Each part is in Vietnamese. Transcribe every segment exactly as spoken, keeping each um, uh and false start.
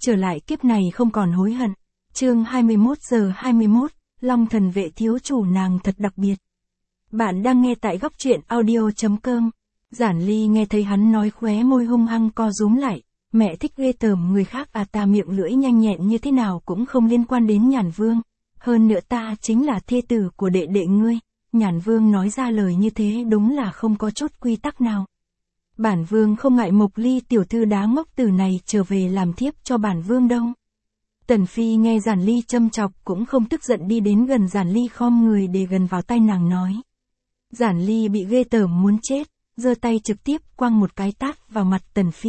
trở lại kiếp này không còn hối hận. Chương hai mươi mốt giờ hai mươi mốt, Long Thần Vệ thiếu chủ nàng thật đặc biệt. Bạn đang nghe tại góc truyện audio chấm com. Giản Ly nghe thấy hắn nói khóe môi hung hăng co rúm lại, mẹ thích ghê tởm người khác à, ta miệng lưỡi nhanh nhẹn như thế nào cũng không liên quan đến Nhàn Vương. Hơn nữa ta chính là thê tử của đệ đệ ngươi. Nhàn Vương nói ra lời như thế đúng là không có chút quy tắc nào. Bản Vương không ngại Mộc Ly tiểu thư đá ngốc tử này trở về làm thiếp cho bản Vương đâu. Tần Phi nghe Giản Ly châm chọc cũng không tức giận đi đến gần Giản Ly khom người để gần vào tay nàng nói. Giản Ly bị ghê tởm muốn chết, giơ tay trực tiếp quăng một cái tát vào mặt Tần Phi.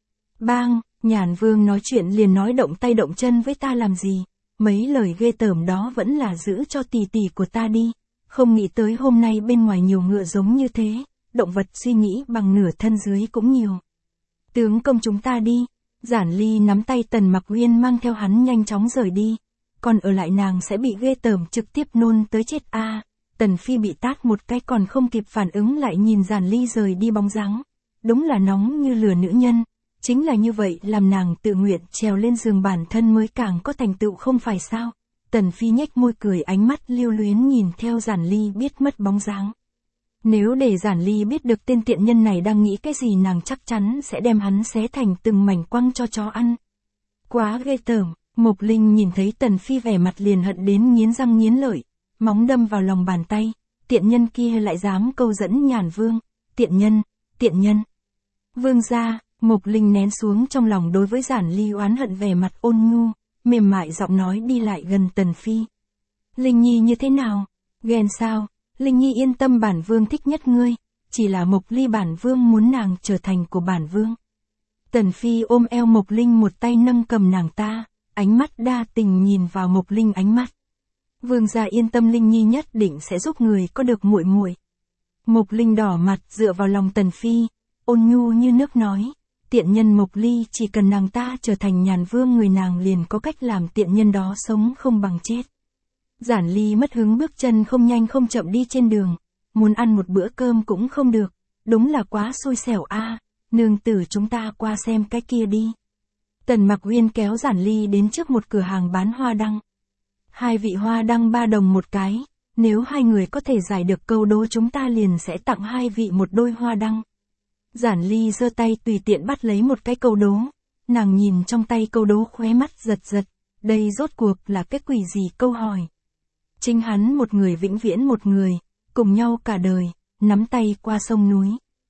Bang, Nhàn Vương nói chuyện liền nói động tay động chân với ta làm gì, mấy lời ghê tởm đó vẫn là giữ cho tỷ tỷ của ta đi, không nghĩ tới hôm nay bên ngoài nhiều ngựa giống như thế, động vật suy nghĩ bằng nửa thân dưới cũng nhiều. Tướng công chúng ta đi. Giản Ly nắm tay Tần Mặc Uyên mang theo hắn nhanh chóng rời đi, còn ở lại nàng sẽ bị ghê tởm trực tiếp nôn tới chết a. À, Tần Phi bị tát một cái còn không kịp phản ứng lại nhìn Giản Ly rời đi bóng dáng, đúng là nóng như lửa nữ nhân, chính là như vậy làm nàng tự nguyện trèo lên giường bản thân mới càng có thành tựu không phải sao? Tần Phi nhếch môi cười, ánh mắt lưu luyến nhìn theo Giản Ly biết mất bóng dáng. Nếu để Giản Ly biết được tên tiện nhân này đang nghĩ cái gì nàng chắc chắn sẽ đem hắn xé thành từng mảnh quăng cho chó ăn. Quá ghê tởm, Mộc Linh nhìn thấy Tần Phi vẻ mặt liền hận đến nghiến răng nghiến lợi, móng đâm vào lòng bàn tay, tiện nhân kia lại dám câu dẫn Nhàn Vương, tiện nhân, tiện nhân. Vương gia, Mộc Linh nén xuống trong lòng đối với Giản Ly oán hận vẻ mặt ôn nhu, mềm mại giọng nói đi lại gần Tần Phi. Linh Nhi như thế nào? Ghen sao? Linh Nhi yên tâm, bản Vương thích nhất ngươi, chỉ là Mộc Ly bản Vương muốn nàng trở thành của bản Vương. Tần Phi ôm eo Mộc Linh một tay nâng cầm nàng ta, ánh mắt đa tình nhìn vào Mộc Linh ánh mắt. Vương gia yên tâm, Linh Nhi nhất định sẽ giúp người có được muội muội. Mộc Linh đỏ mặt dựa vào lòng Tần Phi, ôn nhu như nước nói, tiện nhân Mộc Ly chỉ cần nàng ta trở thành Nhàn Vương người nàng liền có cách làm tiện nhân đó sống không bằng chết. Giản Ly mất hứng bước chân không nhanh không chậm đi trên đường, muốn ăn một bữa cơm cũng không được, đúng là quá xui xẻo a. À, nương tử chúng ta qua xem cái kia đi. Tần Mặc Uyên kéo Giản Ly đến trước một cửa hàng bán hoa đăng. Hai vị hoa đăng ba đồng một cái, nếu hai người có thể giải được câu đố chúng ta liền sẽ tặng hai vị một đôi hoa đăng. Giản Ly giơ tay tùy tiện bắt lấy một cái câu đố, nàng nhìn trong tay câu đố khóe mắt giật giật, đây rốt cuộc là cái quỷ gì câu hỏi. Chính hắn một người vĩnh viễn một người, cùng nhau cả đời, nắm tay qua sông núi.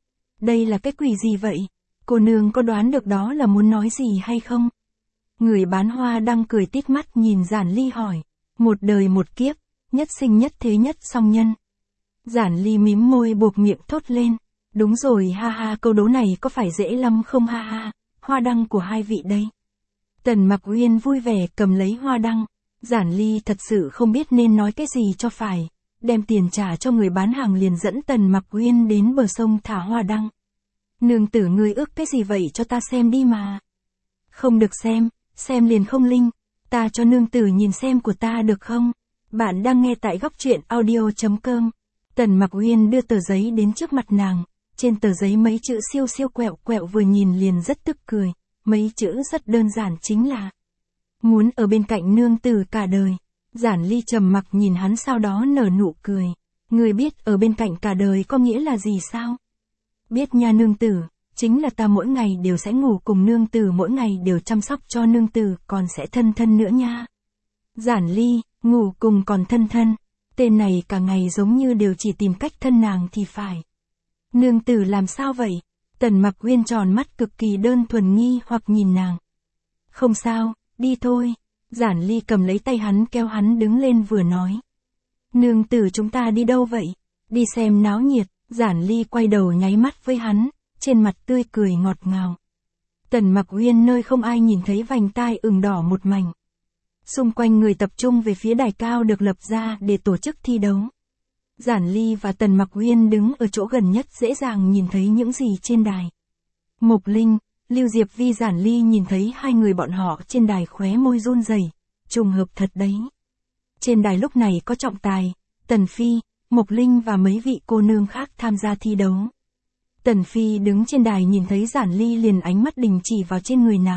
Đây là cái quỷ gì vậy? Cô nương có đoán được đó là muốn nói gì hay không? Người bán hoa đang cười tít mắt nhìn Giản Ly hỏi, một đời một kiếp, nhất sinh nhất thế nhất song nhân. Giản Ly mím môi buộc miệng thốt lên, đúng rồi ha ha, câu đố này có phải dễ lắm không ha ha, hoa đăng của hai vị đây. Tần Mặc Uyên vui vẻ cầm lấy hoa đăng. Giản Ly thật sự không biết nên nói cái gì cho phải, đem tiền trả cho người bán hàng liền dẫn Tần Mặc Uyên đến bờ sông thả hoa đăng. Nương tử ngươi ước cái gì vậy cho ta xem đi mà. Không được xem, xem liền không linh, ta cho nương tử nhìn xem của ta được không? Bạn đang nghe tại góc truyện audio chấm com. Tần Mặc Uyên đưa tờ giấy đến trước mặt nàng, trên tờ giấy mấy chữ siêu siêu quẹo quẹo vừa nhìn liền rất tức cười, mấy chữ rất đơn giản chính là muốn ở bên cạnh nương tử cả đời. Giản Ly trầm mặc nhìn hắn sau đó nở nụ cười. Người biết ở bên cạnh cả đời có nghĩa là gì sao? Biết nha nương tử, chính là ta mỗi ngày đều sẽ ngủ cùng nương tử, mỗi ngày đều chăm sóc cho nương tử, còn sẽ thân thân nữa nha. Giản Ly, ngủ cùng còn thân thân, tên này cả ngày giống như đều chỉ tìm cách thân nàng thì phải. Nương tử làm sao vậy? Tần Mặc Uyên tròn mắt cực kỳ đơn thuần nghi hoặc nhìn nàng. Không sao. Đi thôi. Giản Ly cầm lấy tay hắn kéo hắn đứng lên vừa nói. Nương tử chúng ta đi đâu vậy? Đi xem náo nhiệt. Giản Ly quay đầu nháy mắt với hắn, trên mặt tươi cười ngọt ngào. Tần Mặc Uyên nơi không ai nhìn thấy vành tai ửng đỏ một mảnh. Xung quanh người tập trung về phía đài cao được lập ra để tổ chức thi đấu. Giản Ly và Tần Mặc Uyên đứng ở chỗ gần nhất dễ dàng nhìn thấy những gì trên đài. Mộc Linh, Lưu Diệp Vi, Giản Ly nhìn thấy hai người bọn họ trên đài khóe môi run rẩy, trùng hợp thật đấy. Trên đài lúc này có trọng tài, Tần Phi, Mộc Linh và mấy vị cô nương khác tham gia thi đấu. Tần Phi đứng trên đài nhìn thấy Giản Ly liền ánh mắt đình chỉ vào trên người nàng,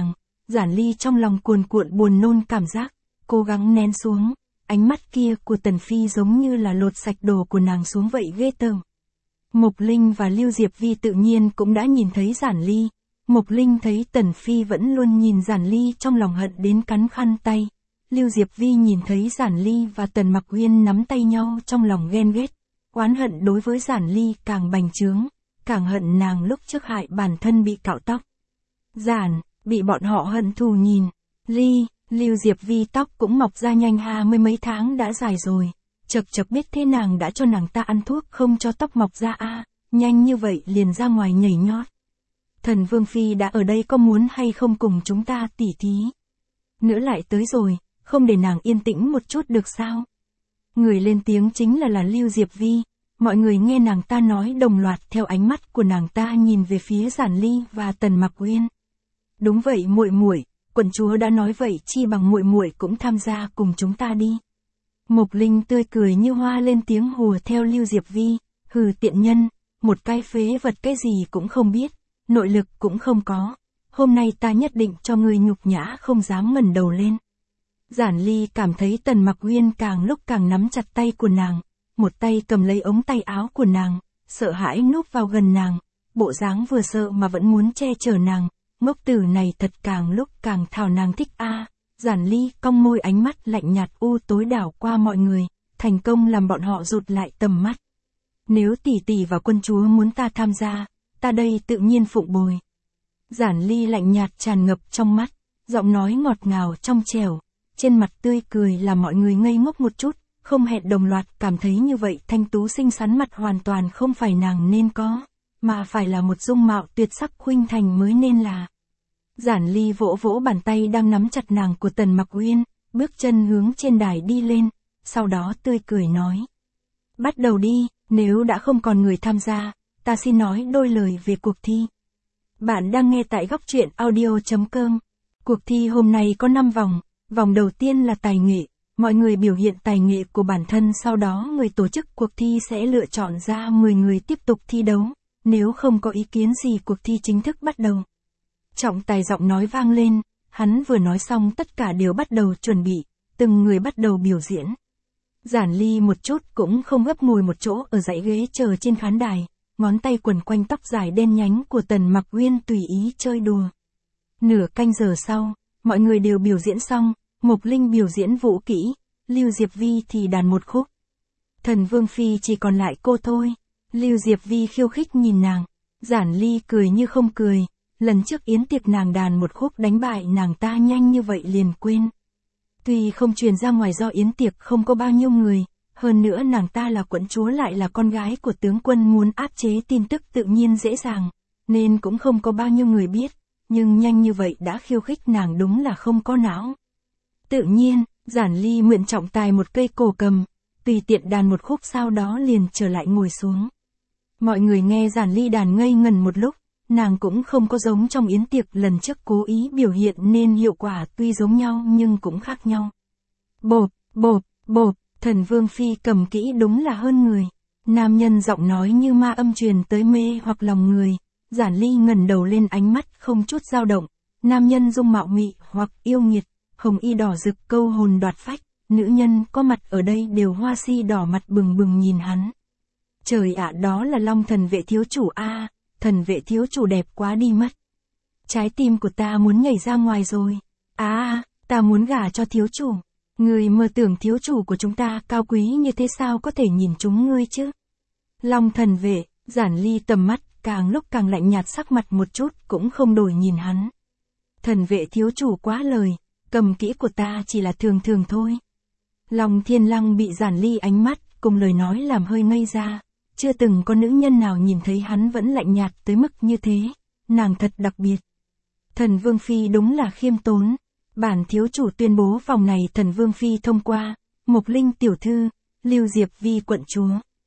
Giản Ly trong lòng cuồn cuộn buồn nôn cảm giác, cố gắng nén xuống, ánh mắt kia của Tần Phi giống như là lột sạch đồ của nàng xuống vậy ghê tởm. Mộc Linh và Lưu Diệp Vi tự nhiên cũng đã nhìn thấy Giản Ly. Mộc Linh thấy Tần Phi vẫn luôn nhìn Giản Ly trong lòng hận đến cắn khăn tay. Lưu Diệp Vi nhìn thấy Giản Ly và Tần Mặc Uyên nắm tay nhau trong lòng ghen ghét. Oán hận đối với Giản Ly càng bành trướng, càng hận nàng lúc trước hại bản thân bị cạo tóc. Giản, bị bọn họ hận thù nhìn. Ly, Lưu Diệp Vi tóc cũng mọc ra nhanh ha mươi mấy tháng đã dài rồi. Chật chật biết thế nàng đã cho nàng ta ăn thuốc không cho tóc mọc ra a à, nhanh như vậy liền ra ngoài nhảy nhót. Thần Vương Phi đã ở đây có muốn hay không cùng chúng ta tỉ thí? Nữa lại tới rồi, không để nàng yên tĩnh một chút được sao? Người lên tiếng chính là là Lưu Diệp Vi, mọi người nghe nàng ta nói đồng loạt theo ánh mắt của nàng ta nhìn về phía Giản Ly và Tần Mặc Uyên. Đúng vậy muội muội, quận chúa đã nói vậy chi bằng muội muội cũng tham gia cùng chúng ta đi. Mộc Linh tươi cười như hoa lên tiếng hùa theo Lưu Diệp Vi, hừ tiện nhân, một cái phế vật cái gì cũng không biết, nội lực cũng không có, hôm nay ta nhất định cho ngươi nhục nhã không dám ngẩng đầu lên. Giản Ly cảm thấy Tần Mặc Uyên càng lúc càng nắm chặt tay của nàng, một tay cầm lấy ống tay áo của nàng, sợ hãi núp vào gần nàng, bộ dáng vừa sợ mà vẫn muốn che chở nàng, ngốc tử này thật càng lúc càng thảo nàng thích a. À. Giản Ly cong môi ánh mắt lạnh nhạt u tối đảo qua mọi người, thành công làm bọn họ rụt lại tầm mắt. Nếu tỷ tỷ và quân chúa muốn ta tham gia, ta đây tự nhiên phụng bồi. Giản Ly lạnh nhạt tràn ngập trong mắt, giọng nói ngọt ngào trong trẻo, trên mặt tươi cười làm mọi người ngây ngốc một chút, không hẹn đồng loạt cảm thấy như vậy thanh tú xinh xắn mặt hoàn toàn không phải nàng nên có, mà phải là một dung mạo tuyệt sắc khuynh thành mới nên là. Giản Ly vỗ vỗ bàn tay đang nắm chặt nàng của Tần Mặc Uyên, bước chân hướng trên đài đi lên, sau đó tươi cười nói. Bắt đầu đi, nếu đã không còn người tham gia, ta xin nói đôi lời về cuộc thi. Bạn đang nghe tại góc truyện audio chấm com. Cuộc thi hôm nay có năm vòng, vòng đầu tiên là tài nghệ, mọi người biểu hiện tài nghệ của bản thân sau đó người tổ chức cuộc thi sẽ lựa chọn ra mười người tiếp tục thi đấu, nếu không có ý kiến gì cuộc thi chính thức bắt đầu. Trọng tài giọng nói vang lên, hắn vừa nói xong tất cả đều bắt đầu chuẩn bị, từng người bắt đầu biểu diễn. Giản Ly một chút cũng không gấp ngồi một chỗ ở dãy ghế chờ trên khán đài, ngón tay quần quanh tóc dài đen nhánh của Tần Mặc Uyên tùy ý chơi đùa. Nửa canh giờ sau, mọi người đều biểu diễn xong, Mộc Linh biểu diễn vũ kỹ, Lưu Diệp Vi thì đàn một khúc. Thần Vương Phi chỉ còn lại cô thôi, Lưu Diệp Vi khiêu khích nhìn nàng, Giản Ly cười như không cười. Lần trước yến tiệc nàng đàn một khúc đánh bại nàng ta nhanh như vậy liền quên. Tuy không truyền ra ngoài do yến tiệc không có bao nhiêu người, hơn nữa nàng ta là quận chúa lại là con gái của tướng quân muốn áp chế tin tức tự nhiên dễ dàng, nên cũng không có bao nhiêu người biết, nhưng nhanh như vậy đã khiêu khích nàng đúng là không có não. Tự nhiên, Giản Ly mượn trọng tài một cây cổ cầm, tùy tiện đàn một khúc sau đó liền trở lại ngồi xuống. Mọi người nghe Giản Ly đàn ngây ngần một lúc. Nàng cũng không có giống trong yến tiệc lần trước cố ý biểu hiện nên hiệu quả tuy giống nhau nhưng cũng khác nhau. Bộp, bộp, bộp, Thần Vương Phi cầm kỹ đúng là hơn người. Nam nhân giọng nói như ma âm truyền tới mê hoặc lòng người. Giản Ly ngẩng đầu lên ánh mắt không chút dao động. Nam nhân dung mạo mị hoặc yêu nghiệt, hồng y đỏ rực câu hồn đoạt phách. Nữ nhân có mặt ở đây đều hoa si đỏ mặt bừng bừng nhìn hắn. Trời ạ, đó là Long Thần Vệ thiếu chủ a. À. Thần Vệ thiếu chủ đẹp quá đi mất. Trái tim của ta muốn nhảy ra ngoài rồi. À, ta muốn gả cho thiếu chủ. Người mơ tưởng thiếu chủ của chúng ta cao quý như thế sao có thể nhìn chúng ngươi chứ? Long Thần Vệ, Giản Ly tầm mắt càng lúc càng lạnh nhạt sắc mặt một chút cũng không đổi nhìn hắn. Thần Vệ thiếu chủ quá lời, cầm kỹ của ta chỉ là thường thường thôi. Long Thiên Lăng bị Giản Ly ánh mắt cùng lời nói làm hơi ngây ra. Chưa từng có nữ nhân nào nhìn thấy hắn vẫn lạnh nhạt tới mức như thế, nàng thật đặc biệt. Thần Vương Phi đúng là khiêm tốn, bản thiếu chủ tuyên bố vòng này Thần Vương Phi thông qua, Mộc Linh tiểu thư, Lưu Diệp Vi quận chúa.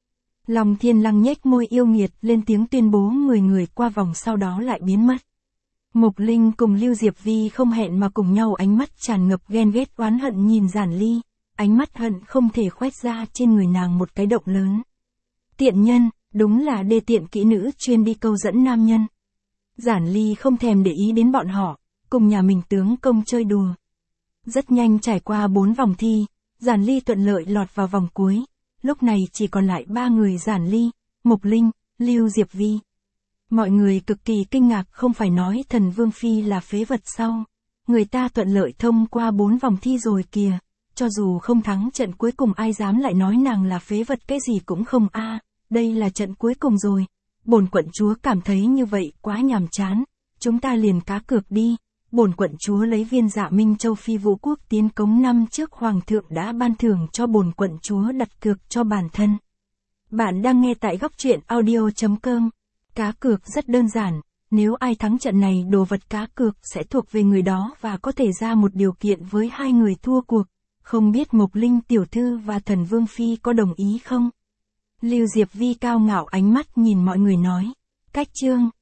Long Thiên Lăng nhếch môi yêu nghiệt lên tiếng tuyên bố mười người qua vòng sau đó lại biến mất. Mộc Linh cùng Lưu Diệp Vi không hẹn mà cùng nhau ánh mắt tràn ngập ghen ghét oán hận nhìn Giản Ly, ánh mắt hận không thể khoét ra trên người nàng một cái động lớn. Tiện nhân, đúng là đê tiện kỹ nữ chuyên đi câu dẫn nam nhân. Giản Ly không thèm để ý đến bọn họ, cùng nhà mình tướng công chơi đùa. Rất nhanh trải qua bốn vòng thi, Giản Ly thuận lợi lọt vào vòng cuối, lúc này chỉ còn lại ba người Giản Ly, Mộc Linh, Lưu Diệp Vi. Mọi người cực kỳ kinh ngạc, không phải nói Thần Vương Phi là phế vật sao? Người ta thuận lợi thông qua bốn vòng thi rồi kìa, cho dù không thắng trận cuối cùng ai dám lại nói nàng là phế vật cái gì cũng không a. Đây là trận cuối cùng rồi. Bổn quận chúa cảm thấy như vậy quá nhàm chán, chúng ta liền cá cược đi. Bổn quận chúa lấy viên Dạ Minh Châu Phi Vũ Quốc tiến cống năm trước hoàng thượng đã ban thưởng cho bổn quận chúa đặt cược cho bản thân. Bạn đang nghe tại góc truyện audio chấm com. Cá cược rất đơn giản, nếu ai thắng trận này đồ vật cá cược sẽ thuộc về người đó và có thể ra một điều kiện với hai người thua cuộc. Không biết Mộc Linh tiểu thư và Thần Vương Phi có đồng ý không? Lưu Diệp Vi cao ngạo ánh mắt nhìn mọi người nói. Cách chương